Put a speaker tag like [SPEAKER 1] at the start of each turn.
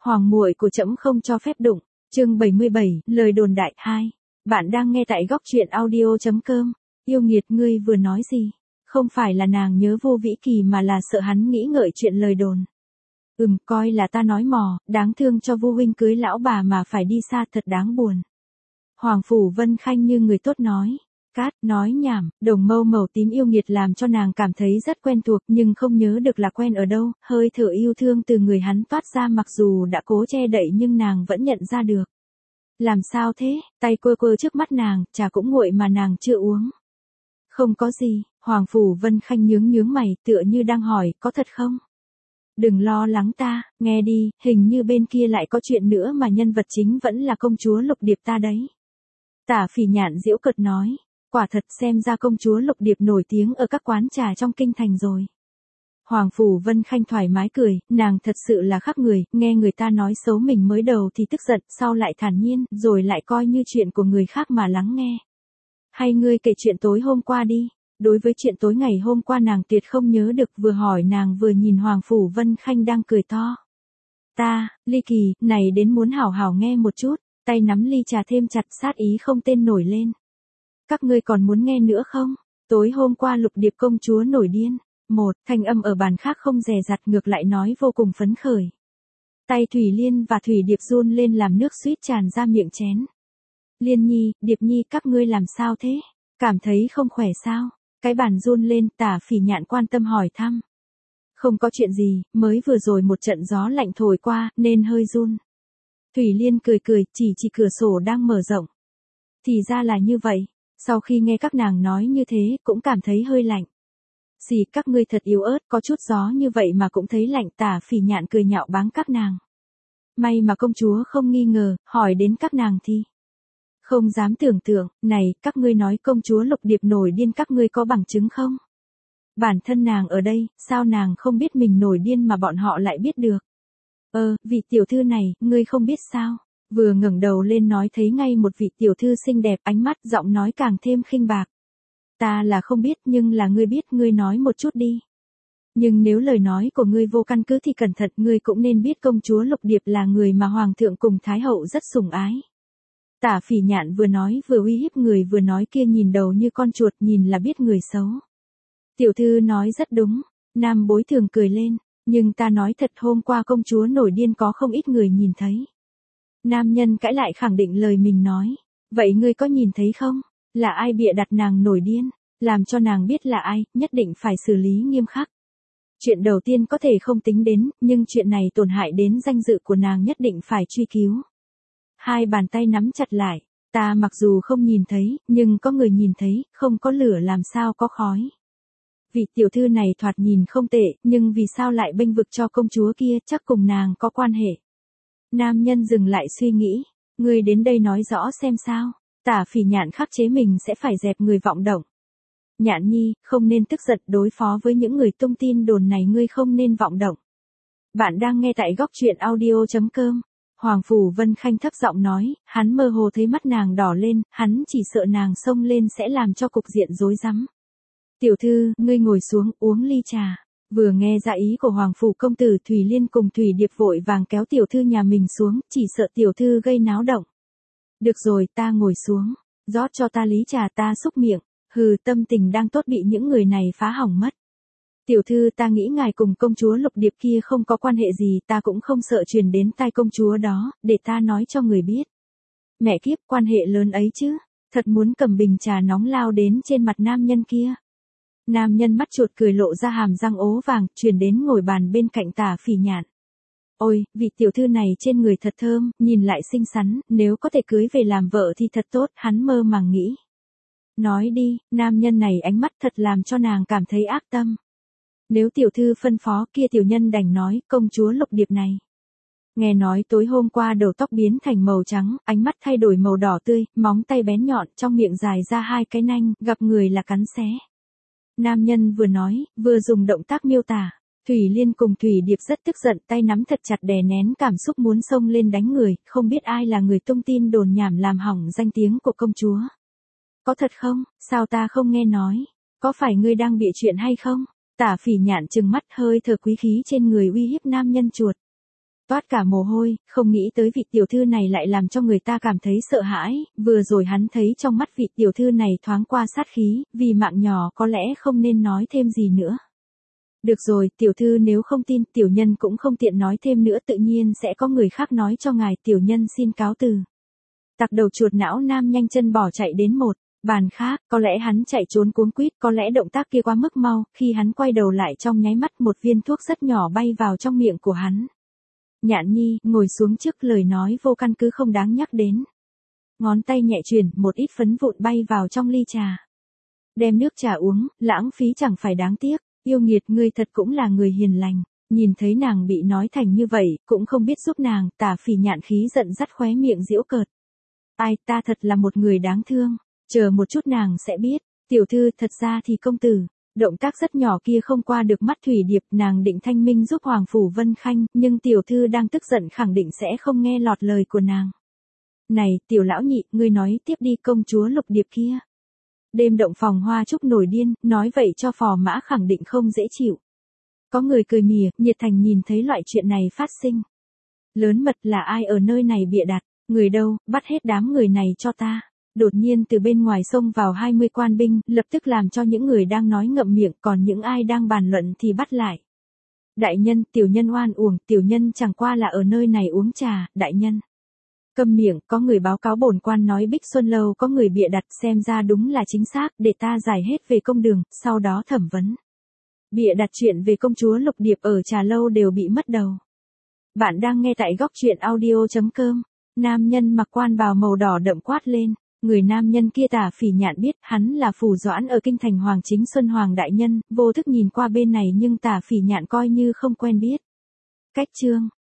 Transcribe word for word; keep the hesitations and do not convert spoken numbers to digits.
[SPEAKER 1] Hoàng muội của trẫm không cho phép đụng. Chương bảy mươi bảy, lời đồn đại hai. Bạn đang nghe tại góc truyện audio chấm com. Yêu nghiệt, ngươi vừa nói gì? Không phải là nàng nhớ Vô Vĩ Kỳ mà là sợ hắn nghĩ ngợi chuyện lời đồn. Ừm, coi là ta nói mò, đáng thương cho Vu huynh cưới lão bà mà phải đi xa, thật đáng buồn. Hoàng Phủ Vân Khanh như người tốt nói. Cát, nói nhảm, đồng mâu màu tím yêu nghiệt làm cho nàng cảm thấy rất quen thuộc nhưng không nhớ được là quen ở đâu, hơi thở yêu thương từ người hắn toát ra mặc dù đã cố che đậy nhưng nàng vẫn nhận ra được. Làm sao thế, tay quơ quơ trước mắt nàng, trà cũng nguội mà nàng chưa uống. Không có gì, Hoàng Phủ Vân Khanh nhướng nhướng mày tựa như đang hỏi, có thật không? Đừng lo lắng ta, nghe đi, hình như bên kia lại có chuyện nữa mà nhân vật chính vẫn là công chúa Lục Điệp ta đấy. Tả Phỉ Nhạn giễu cợt nói. Quả thật, xem ra công chúa Lục Điệp nổi tiếng ở các quán trà trong kinh thành rồi. Hoàng Phủ Vân Khanh thoải mái cười, nàng thật sự là khác người, nghe người ta nói xấu mình mới đầu thì tức giận, sau lại thản nhiên, rồi lại coi như chuyện của người khác mà lắng nghe. Hay ngươi kể chuyện tối hôm qua đi. Đối với chuyện tối ngày hôm qua nàng tuyệt không nhớ được, vừa hỏi nàng vừa nhìn Hoàng Phủ Vân Khanh đang cười to. Ta, Ly Kỳ, này đến muốn hảo hảo nghe một chút, tay nắm ly trà thêm chặt, sát ý không tên nổi lên. Các ngươi còn muốn nghe nữa không? Tối hôm qua Lục Điệp công chúa nổi điên. Một, thanh âm ở bàn khác không dè dặt, ngược lại nói vô cùng phấn khởi. Tay Thủy Liên và Thủy Điệp run lên làm nước suýt tràn ra miệng chén. Liên Nhi, Điệp Nhi, các ngươi làm sao thế? Cảm thấy không khỏe sao? Cái bàn run lên, Tả Phỉ Nhạn quan tâm hỏi thăm. Không có chuyện gì, mới vừa rồi một trận gió lạnh thổi qua, nên hơi run. Thủy Liên cười cười, chỉ chỉ cửa sổ đang mở rộng. Thì ra là như vậy. Sau khi nghe các nàng nói như thế, cũng cảm thấy hơi lạnh. Xì, các ngươi thật yếu ớt, có chút gió như vậy mà cũng thấy lạnh. Tả Phỉ Nhạn cười nhạo báng các nàng. May mà công chúa không nghi ngờ, hỏi đến các nàng thì. Không dám tưởng tượng, này, các ngươi nói công chúa Lục Điệp nổi điên, các ngươi có bằng chứng không? Bản thân nàng ở đây, sao nàng không biết mình nổi điên mà bọn họ lại biết được? Ơ, vị tiểu thư này, ngươi không biết sao? Vừa ngẩng đầu lên nói thấy ngay một vị tiểu thư xinh đẹp, ánh mắt, giọng nói càng thêm khinh bạc. Ta là không biết, nhưng là ngươi biết, ngươi nói một chút đi. Nhưng nếu lời nói của ngươi vô căn cứ thì cẩn thận, ngươi cũng nên biết công chúa Lục Điệp là người mà hoàng thượng cùng thái hậu rất sủng ái. Tả Phỉ Nhạn vừa nói vừa uy hiếp người vừa nói kia nhìn đầu như con chuột, nhìn là biết người xấu. Tiểu thư nói rất đúng, nam bối thường cười lên, nhưng ta nói thật, hôm qua công chúa nổi điên có không ít người nhìn thấy. Nam nhân cãi lại khẳng định lời mình nói. Vậy ngươi có nhìn thấy không? Là ai bịa đặt nàng nổi điên? Làm cho nàng biết là ai, nhất định phải xử lý nghiêm khắc. Chuyện đầu tiên có thể không tính đến, nhưng chuyện này tổn hại đến danh dự của nàng nhất định phải truy cứu. Hai bàn tay nắm chặt lại. Ta mặc dù không nhìn thấy, nhưng có người nhìn thấy, không có lửa làm sao có khói. Vị tiểu thư này thoạt nhìn không tệ, nhưng vì sao lại bênh vực cho công chúa kia, chắc cùng nàng có quan hệ. Nam nhân dừng lại suy nghĩ. Ngươi đến đây nói rõ xem sao. Tả Phỉ Nhạn khắc chế mình sẽ phải dẹp người vọng động. Nhạn Nhi, không nên tức giận, đối phó với những người tung tin đồn này ngươi không nên vọng động. Bạn đang nghe tại góc truyện audio chấm com. Hoàng Phủ Vân Khanh thấp giọng nói, hắn mơ hồ thấy mắt nàng đỏ lên, hắn chỉ sợ nàng xông lên sẽ làm cho cục diện rối rắm. Tiểu thư, ngươi ngồi xuống, uống ly trà. Vừa nghe ra ý của Hoàng Phủ công tử, Thủy Liên cùng Thủy Điệp vội vàng kéo tiểu thư nhà mình xuống, chỉ sợ tiểu thư gây náo động. Được rồi, ta ngồi xuống, rót cho ta lý trà, ta xúc miệng, hừ, tâm tình đang tốt bị những người này phá hỏng mất. Tiểu thư, ta nghĩ ngài cùng công chúa Lục Điệp kia không có quan hệ gì, ta cũng không sợ truyền đến tai công chúa đó, để ta nói cho người biết. Mẹ kiếp, quan hệ lớn ấy chứ, thật muốn cầm bình trà nóng lao đến trên mặt nam nhân kia. Nam nhân mắt chuột cười lộ ra hàm răng ố vàng, truyền đến ngồi bàn bên cạnh Tả Phỉ Nhạn. Ôi, vị tiểu thư này trên người thật thơm, nhìn lại xinh xắn, nếu có thể cưới về làm vợ thì thật tốt, hắn mơ màng nghĩ. Nói đi, nam nhân này ánh mắt thật làm cho nàng cảm thấy ác tâm. Nếu tiểu thư phân phó kia tiểu nhân đành nói, công chúa Lục Điệp này. Nghe nói tối hôm qua đầu tóc biến thành màu trắng, ánh mắt thay đổi màu đỏ tươi, móng tay bén nhọn, trong miệng dài ra hai cái nanh, gặp người là cắn xé. Nam nhân vừa nói, vừa dùng động tác miêu tả. Thủy Liên cùng Thủy Điệp rất tức giận, tay nắm thật chặt đè nén cảm xúc muốn xông lên đánh người, không biết ai là người tung tin đồn nhảm làm hỏng danh tiếng của công chúa. Có thật không, sao ta không nghe nói, có phải ngươi đang bịa chuyện hay không? Tả Phỉ Nhạn trừng mắt, hơi thở quý khí trên người uy hiếp nam nhân chuột. toát cả mồ hôi, không nghĩ tới vị tiểu thư này lại làm cho người ta cảm thấy sợ hãi, vừa rồi hắn thấy trong mắt vị tiểu thư này thoáng qua sát khí, vì mạng nhỏ có lẽ không nên nói thêm gì nữa. Được rồi, tiểu thư nếu không tin, tiểu nhân cũng không tiện nói thêm nữa, tự nhiên sẽ có người khác nói cho ngài, tiểu nhân xin cáo từ. Tặc đầu chuột não nam nhanh chân bỏ chạy đến một bàn khác, có lẽ hắn chạy trốn cuống quýt, có lẽ động tác kia quá mức mau, khi hắn quay đầu lại trong nháy mắt một viên thuốc rất nhỏ bay vào trong miệng của hắn. Nhạn Nhi, ngồi xuống trước, lời nói vô căn cứ không đáng nhắc đến. Ngón tay nhẹ chuyển, một ít phấn vụn bay vào trong ly trà. Đem nước trà uống, lãng phí chẳng phải đáng tiếc, yêu nghiệt ngươi thật cũng là người hiền lành. Nhìn thấy nàng bị nói thành như vậy, cũng không biết giúp nàng, Tả Phỉ Nhạn khí giận dắt khóe miệng giễu cợt. Ai, ta thật là một người đáng thương, chờ một chút nàng sẽ biết, tiểu thư thật ra thì công tử. Động tác rất nhỏ kia không qua được mắt Thủy Điệp, nàng định thanh minh giúp Hoàng Phủ Vân Khanh, nhưng tiểu thư đang tức giận khẳng định sẽ không nghe lọt lời của nàng. Này, tiểu lão nhị, ngươi nói tiếp đi, công chúa Lục Điệp kia. Đêm động phòng hoa trúc nổi điên, nói vậy cho phò mã khẳng định không dễ chịu. Có người cười mỉa, nhiệt thành nhìn thấy loại chuyện này phát sinh. Lớn mật là ai ở nơi này bịa đặt, người đâu, bắt hết đám người này cho ta. Đột nhiên từ bên ngoài xông vào hai mươi quan binh, lập tức làm cho những người đang nói ngậm miệng, còn những ai đang bàn luận thì bắt lại. Đại nhân, tiểu nhân oan uổng, tiểu nhân chẳng qua là ở nơi này uống trà, đại nhân. Câm miệng, có người báo cáo bổn quan nói Bích Xuân Lâu có người bịa đặt, xem ra đúng là chính xác, để ta giải hết về công đường, sau đó thẩm vấn. Bịa đặt chuyện về công chúa Lục Điệp ở trà lâu đều bị mất đầu. Bạn đang nghe tại góc truyện audio chấm com. Nam nhân mặc quan bào màu đỏ đậm quát lên. Người nam nhân kia Tả Phỉ Nhạn biết, hắn là Phủ Doãn ở kinh thành Hoàng Chính Xuân Hoàng đại nhân, vô thức nhìn qua bên này nhưng Tả Phỉ Nhạn coi như không quen biết. Cách chương